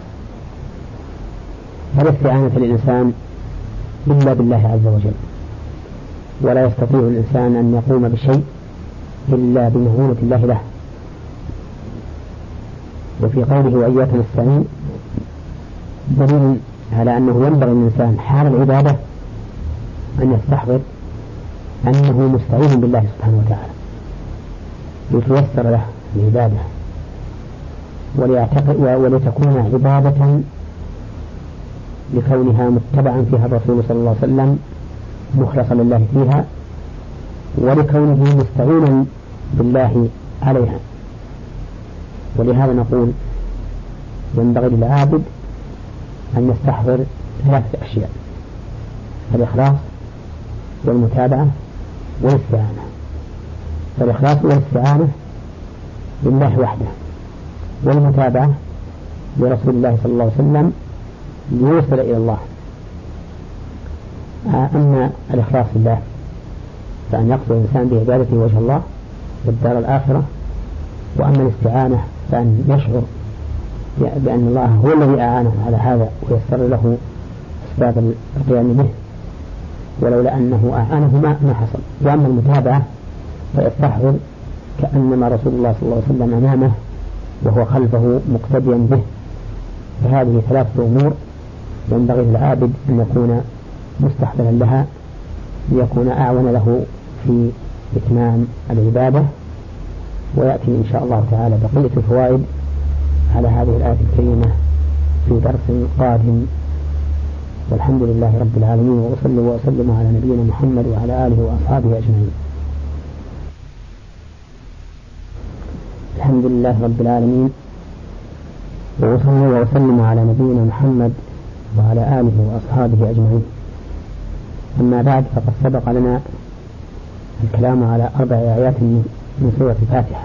فلا استعانة للإنسان إلا بالله عز وجل، ولا يستطيع الإنسان أن يقوم بشيء إلا بمعونة الله له. وفي قوله وإياك نستعين دليل على أنه ينبغي الإنسان حال العبادة أن يستحضر أنه مستعين بالله سبحانه وتعالى لتيسر له العبادة ولتكون عبادة لكونها متبعا فيها الرسول صلى الله عليه وسلم مخلصا لله فيها، ولكونه مستعينا بالله عليها. ولهذا نقول ينبغي للعابد أن يستحضر 3 أشياء: الإخلاص والمتابعة والاستعانة. فالإخلاص والاستعانة لله وحده، والمتابعة لرسول الله صلى الله عليه وسلم ليوصل إلى الله. أما الإخلاص لله فأن يقصد الإنسان بعبادته وجه الله والدار الآخرة، وأما الاستعانة فأن يشعر بأن الله هو الذي أعانه على هذا ويسر له أسباب القيام به، ولولا أنه أعانه ما حصل. وأما المتابعة فيستحضر كأنما رسول الله صلى الله عليه وسلم أمامه وهو خلفه مقتديا به. فهذه 3 أمور ينبغي للعابد أن يكون مستحضرا لها ليكون أعون له في إتمام العبادة. ويأتي إن شاء الله تعالى بقية الفوائد على هذه الآية الكريمة في درس قادم، والحمد لله رب العالمين، وأصلي وأسلم على نبينا محمد وعلى آله وأصحابه أجمعين. الحمد لله رب العالمين، وأصلي وأسلم على نبينا محمد وعلى آله وأصحابه أجمعين. أما بعد، فقد سبق لنا الكلام على 4 آيات من سورة الفاتحة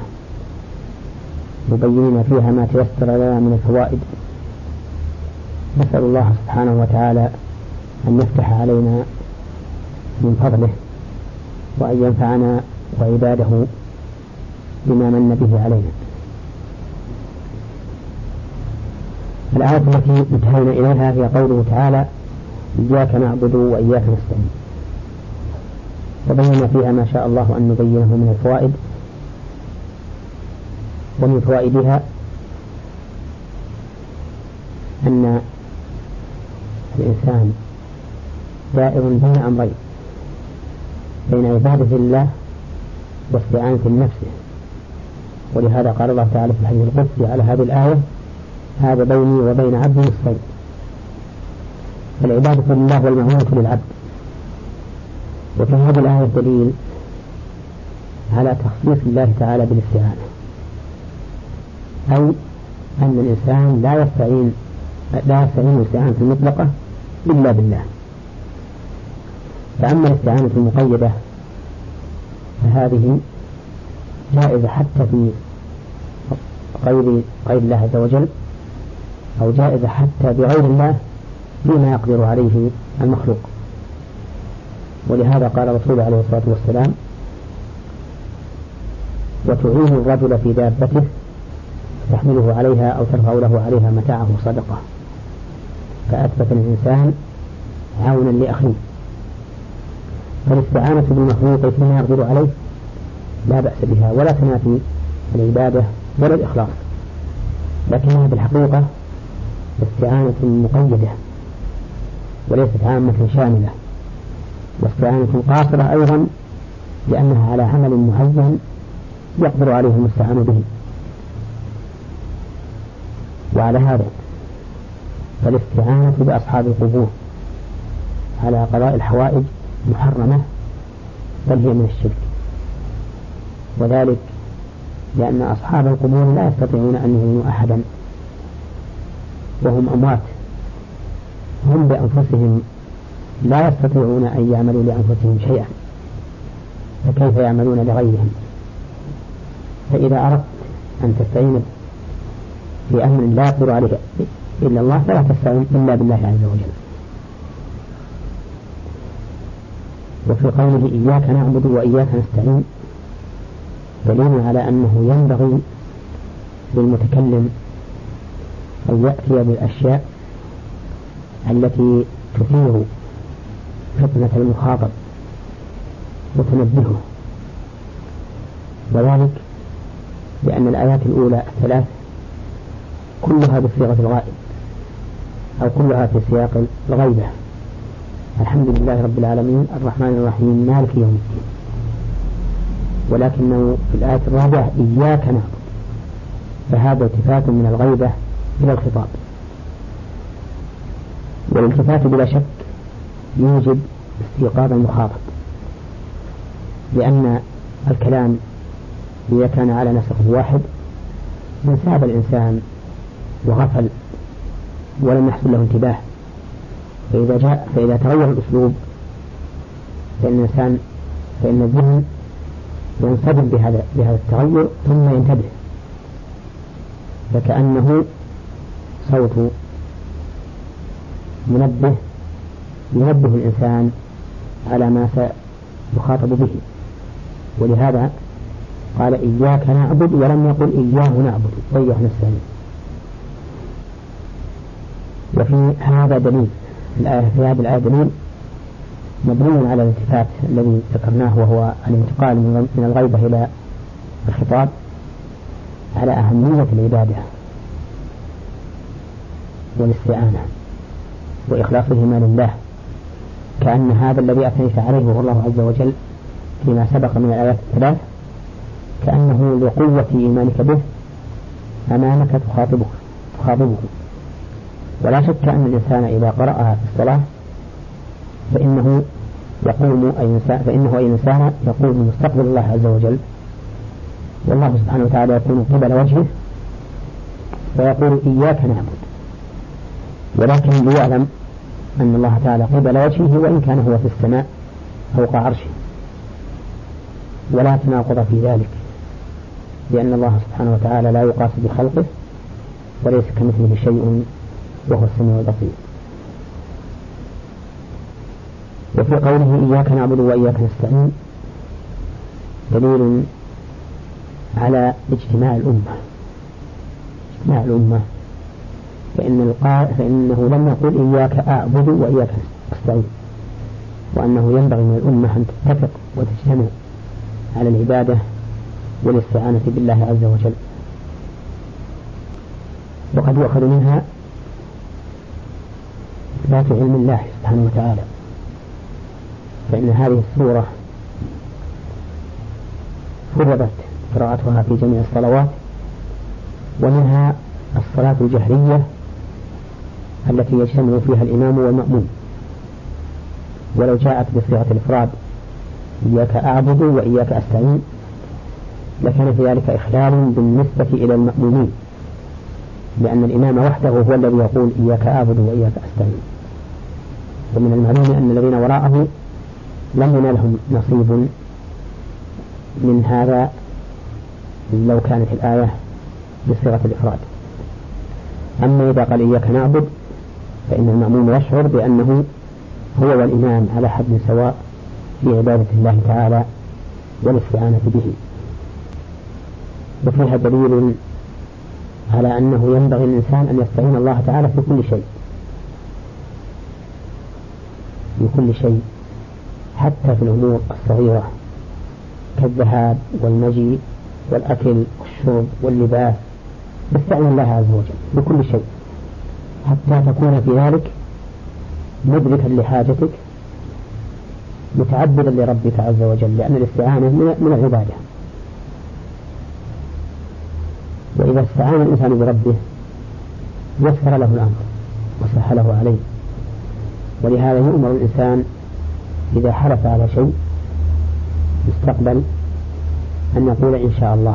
مبينين فيها ما تيسر لنا من الفوائد. نسأل الله سبحانه وتعالى أن يفتح علينا من فضله وأن ينفعنا وعباده بما من به علينا. الآية التي انتهينا إليها هي قوله تعالى إياك نعبد وإياك نستعين، وبين فيها ما شاء الله أن نبينه من الفوائد. ومن فوائدها أن الإنسان دائر بين أمرين، بين عبادة الله واستعانة نفسه. ولهذا قال الله تعالى في الحديث القدسي على هذه الآية هذا بيني وبين عبدي الصيد. العبادة لله والمعونة للعبد. وفي هذه الآية دليل على تخصيص الله تعالى بالاستعانة، أي أن الإنسان لا يستعين الاستعانة المطلقة إلا بالله. فأما الاستعانة المقيدة فهذه جائزة حتى في غير الله عز وجل، أو جائزة حتى بغير الله بما يقدر عليه المخلوق. ولهذا قال الرسول عليه الصلاة والسلام وتعين الرجل في دابته تحمله عليها أو ترفع له عليها متاعه صدقة، فأثبت الإنسان عونا لأخيه. فالاستعانة بالمخلوق فيما يقدر عليه لا بأس بها، ولا تنافي العبادة ولا الإخلاص. لكنها بالحقيقة استعانة مقيدة وليست عامة شاملة، واستعانة قاصرة أيضا لأنها على عمل معين يقدر عليه المستعان به. وعلى هذا فالاستعانة بأصحاب القبور على قضاء الحوائج محرمة، بل هي من الشرك، وذلك لأن أصحاب القبور لا يستطيعون أن يعينوا أحدا، وهم أموات، هم بأنفسهم لا يستطيعون أن يعملوا لأنفسهم شيئا، فكيف يعملون لغيرهم؟ فإذا أردت أن تستعين في أمر لا يقدر عليه إلا الله فلا تستعين إلا بالله عز وجل. وفي قوله إياك نعبد وإياك نستعين دليل على أنه ينبغي للمتكلم أن يأتي بالأشياء التي تثير فطنة المخاطب وتنبهه، وذلك لأن الآيات الأولى الثلاث كلها بصيغة الغائب أو كلها في سياق الغيبة: الحمد لله رب العالمين الرحمن الرحيم مالك يوم الدين. ولكنه في الآية الرابعة إياك نعبد، فهذا التفات من الغيبة إلى الخطاب، والالتفات بلا شك يوجب استيقاظ المخاطب، لأن الكلام إذا كان على نسق واحد انساب الإنسان وغفل ولم يحصل له انتباه، فإذا تغير الأسلوب فإن الذهن ينصدم بهذا التغير ثم ينتبه، فكأنه صوت منبه ينبه الإنسان على ما سيخاطب به. ولهذا قال إياك نعبد ولم يقل إياه نعبد وإياه نستعين. وفي هذا دليل في هذه الآية دليل مبني على الالتفات الذي ذكرناه، وهو الانتقال من الغيبة إلى الخطاب، على أهمية العبادة والاستعانة وإخلاصهما لله، كأن هذا الذي أثنيت عليه وهو الله عز وجل فيما سبق من الآيات الثلاث كأنه لقوة إيمانك به أمامك تخاطبه. ولا شك أن الإنسان إذا قرأها في الصلاة فإنه أي إنسان يقوم مستقبل الله عز وجل، والله سبحانه وتعالى يكون قبل وجهه فيقول إياك نعبد، ولكن ليعلم أن الله تعالى قبل وجهه وإن كان هو في السماء فوق عرشه، ولا تناقض في ذلك، لأن الله سبحانه وتعالى لا يقاس بخلقه وليس كمثله شيء وهو السميع البصير. وفي قوله إياك نعبد وإياك نستعين دليل على اجتماع الأمة، فإنه لم يقل إياك أعبد وإياك أستعين، وأنه ينبغي من الأمة أن تتفق وتجتمع على العبادة والاستعانة بالله عز وجل. وقد يؤخذ منها إثبات علم الله سبحانه وتعالى، فإن هذه السورة فرضت قراءتها في جميع الصلوات، ومنها الصلاة الجهرية التي يجتمع فيها الإمام والمأموم، ولو جاءت بصيغة الإفراد إياك أعبد وإياك أستعين لكان في ذلك إخلال بالنسبة إلى المأمومين، لأن الإمام وحده هو الذي يقول إياك أعبد وإياك أستعين، ومن المعلوم أن الذين وراءه لم ينالهم نصيب من هذا لو كانت الآية بصيغة الإفراد. أما إذا قال إياك نعبد فإن المأموم يشعر بأنه هو والإمام على حد سواء في عبادة الله تعالى والاستعانة به. وفيها دليل على أنه ينبغي الإنسان أن يستعين الله تعالى في كل شيء حتى في الأمور الصغيرة كالذهاب والمجيء والأكل والشرب واللباس استعن الله عز وجل بكل شيء حتى تكون في ذلك مدركا لحاجتك متعبدا لربك عز وجل، لأن الاستعانة من العبادة. وإذا استعان الإنسان بربه يسر له الأمر وسهله عليه. ولهذا يؤمر الإنسان إذا حلف على شيء مستقبل أن يقول إن شاء الله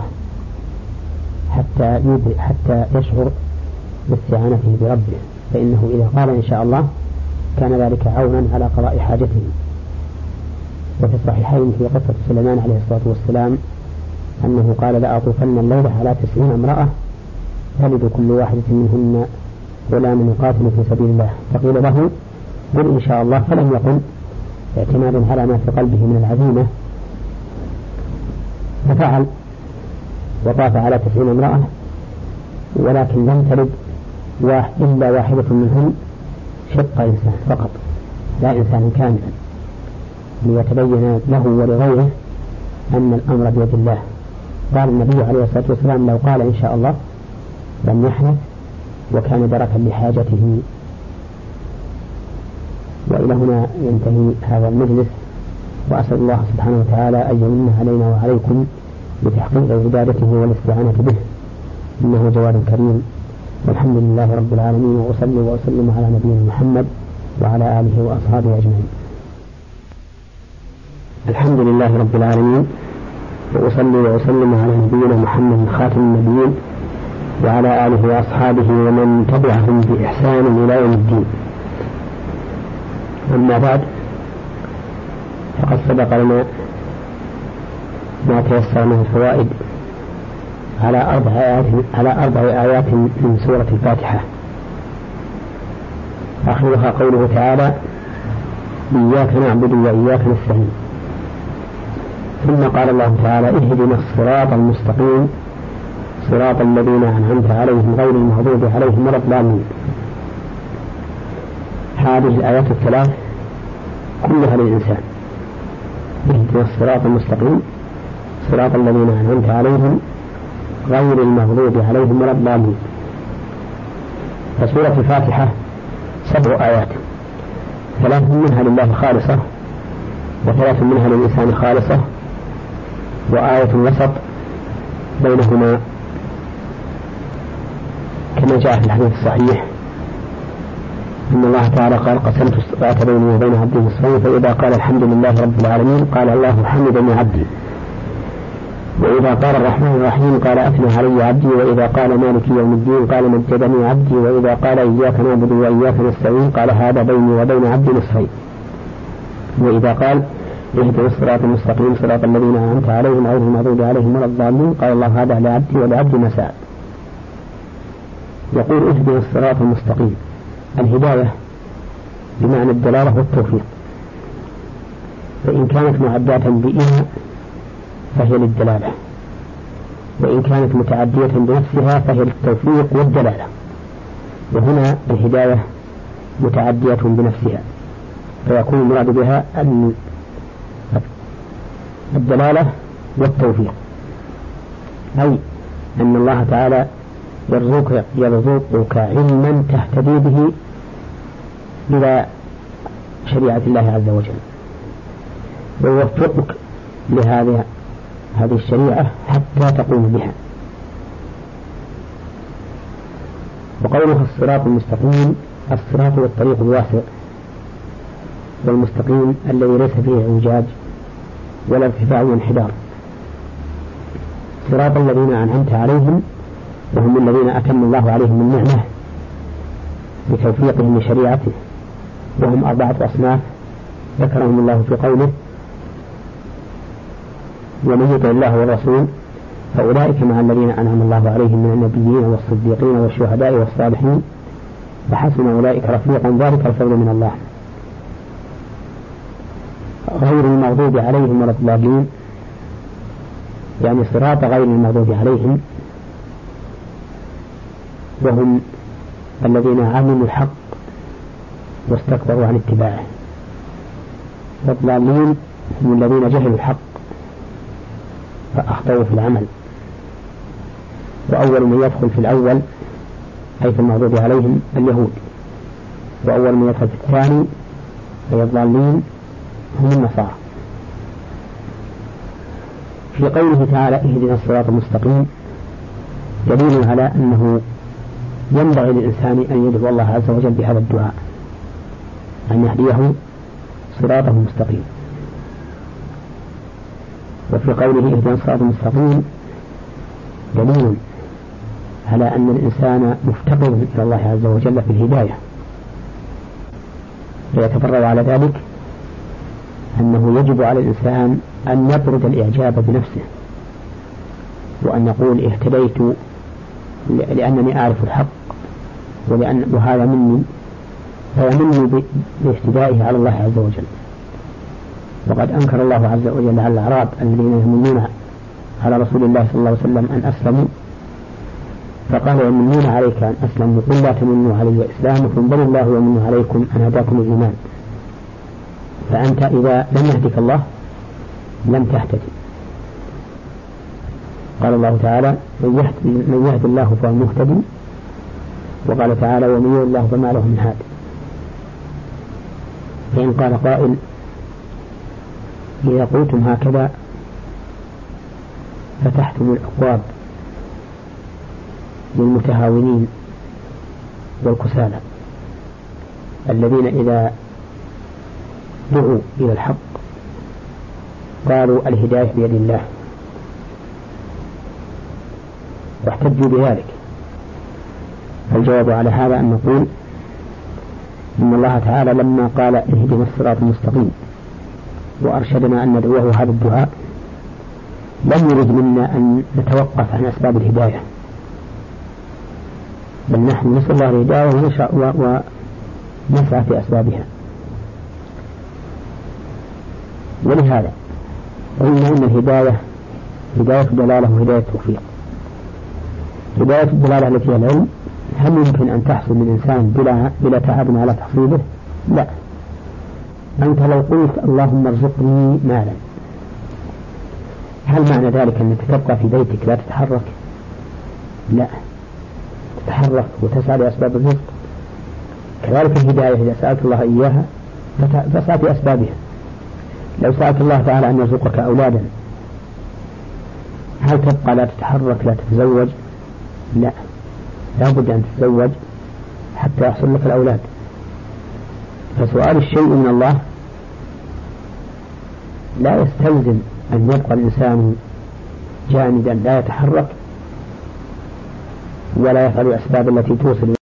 حتى يشعر باستعانته بربه، فإنه إذا قال إن شاء الله كان ذلك عونا على قضاء حاجته. وفي الصحيحين في قصة سليمان عليه الصلاة والسلام أنه قال لأطوفن الليلة على 90 امرأة تلد كل واحدة منهن غلام يقاتل في سبيل الله، فقيل له قل إن شاء الله، فلم يقل اعتمادا على ما في قلبه من العزيمة، ففعل وطاف على 90 امرأة، ولكن لم تلد إلا واحدة منهن شق إنسان فقط لا إنسان كاملا، ليتبين له ولغيره أن الأمر بيد الله. قال النبي عليه الصلاة والسلام لو قال إن شاء الله لم يحدث وكان دركا لحاجته. وإلى هنا ينتهي هذا المجلس، وأسأل الله سبحانه وتعالى أن يمن علينا وعليكم بتحقيق عبادته والاستعانة به، إنه جواد كريم. والحمد لله رب العالمين، وأصلي وأسلم على نبينا محمد وعلى آله وأصحابه أجمعين. الحمد لله رب العالمين، وأصلي وأسلم على نبينا محمد خاتم النبيين وعلى آله وأصحابه ومن تبعهم بإحسان إلى يوم الدين. أما بعد، فقد سبق لنا ما تيسر من الفوائد على 4 آيات من سورة الفاتحة. آخرها قوله تعالى إياك نعبد وإياك نستعين. ثم قال الله تعالى اهدنا الصراط المستقيم صراط الذين أنعمت عليهم غير المغضوب عليهم ولا الضالين. هذه الآيات الثلاث كلها للإنسان. اهدنا الصراط المستقيم صراط الذين أنعمت عليهم غير المغضوب عليهم ولا الضالين. فسورة الفاتحة 7 آيات، 3 منها لله خالصة، و3 منها للإنسان خالصة، وآية وسط بينهما كما جاء في الحديث الصحيح إن الله تعالى قال قسمت الصلاة بيني وبين عبدي نصفين، فإذا قال الحمد لله رب العالمين قال الله حمدني عبدي، وإذا قال الرحمن الرحيم قال أثنى علي عبدي، وإذا قال مالك يوم الدين قال مجدني عبدي، وإذا قال إياك نعبد وإياك نستعين قال هذا بيني وبين عبدي نصفين، وإذا قال اهدنا الصراط المستقيم صراط الذين أنعمت عليهم غير المغضوب عليهم ولا الضالين قال الله هذا لعبدي ولعبدي ما سأل. يقول اهدنا الصراط المستقيم، الهداية بمعنى الدلالة والتوفيق، فإن كانت معداة بإن فهي للدلالة، وإن كانت متعدية بنفسها فهي للتوفيق والدلالة. وهنا الهداية متعدية بنفسها، فيكون المراد بها الدلالة والتوفيق، أي أن الله تعالى يرزقك علما تهتدي به إلى شريعة الله عز وجل، ويوفقك لهذه الشريعة حتى تقوم بها. وقولها الصراط المستقيم، الصراط والطريق الواسع، والمستقيم الذي ليس فيه اعوجاج ولا ارتفاع وانحدار. صراط الذين أنعمت عليهم، وهم الذين أتم الله عليهم النعمة بتوفيقهم لشريعته، وهم 4 أصناف ذكرهم الله في قوله ومن يطع الله والرسول فأولئك مع الذين أنعم الله عليهم من النبيين والصديقين والشهداء والصالحين وحسن أولئك رفيقا ذلك الفضل من الله. غير المغضوب عليهم ولا الضالين، يعني صراط غير المغضوب عليهم، وهم الذين عملوا الحق واستكبروا عن اتباعه، والضالين هم الذين جهلوا الحق فأخطأوا في العمل. وأول من يدخل في الأول أي في المغضوب عليهم اليهود، وأول من يدخل في الثاني أي الضالين هم النصارى. في قوله تعالى اهدنا الصراط المستقيم دليل على أنه ينبغي للإنسان أن يدعو الله عز وجل بهذا الدعاء أن يهديه صراطه المستقيم. وفي قوله اهدنا الصراط المستقيم دليل على أن الإنسان مفتقر إلى الله عز وجل في الهداية، فيتفرغ على ذلك أنه يجب على الإنسان أن يطرد الإعجاب بنفسه، وأن يقول اهتديت لأنني أعرف الحق وهذا مني، فيمن باهتدائه على الله عز وجل. وقد أنكر الله عز وجل على الأعراب الذين يمنون على رسول الله صلى الله عليه وسلم أن أسلموا، فقال يمنون عليك أن أسلموا قل لا تمنوا علي إسلامكم بل الله يمن عليكم أن هداكم الإيمان. فأنت إذا لم يهدك الله لم تهتدي. قال الله تعالى من يهد الله فهو المهتدي، وقال تعالى ومن يهد الله فما له من هاد. فإن قال قائل إذا قلتم هكذا فتحتم الأبواب للمتهاونين والكسالى الذين إذا دعوا إلى الحق قالوا الهداية بيد الله واحتجوا بذلك. فالجواب على هذا أن نقول إن الله تعالى لما قال اهدنا الصراط المستقيم وأرشدنا أن ندعوه هذا الدعاء لم يرد منا أن نتوقف عن أسباب الهداية، بل نحن نسأل الله الهداية ونسعى في أسبابها. ولهذا قلنا إن الهداية هداية الدلالة وهداية التوفيق. هداية الدلالة التي هي العلم هل يمكن أن تحصل للإنسان بلا تعب على تحصيله؟ لا. أنت لو قلت اللهم ارزقني مالا، هل معنى ذلك أنك تبقى في بيتك لا تتحرك؟ لا، تتحرك وتسعى لأسباب الرزق. كذلك الهداية إذا سألت الله إياها فسعى في أسبابها. لو سألت الله تعالى أن يرزقك أولادا هل تبقى لا تتحرك لا تتزوج؟ لا، لا بد أن تتزوج حتى يحصل لك الأولاد. فسؤال الشيء من الله لا يستلزم أن يبقى الإنسان جامدا لا يتحرك ولا يفعل الأسباب التي توصل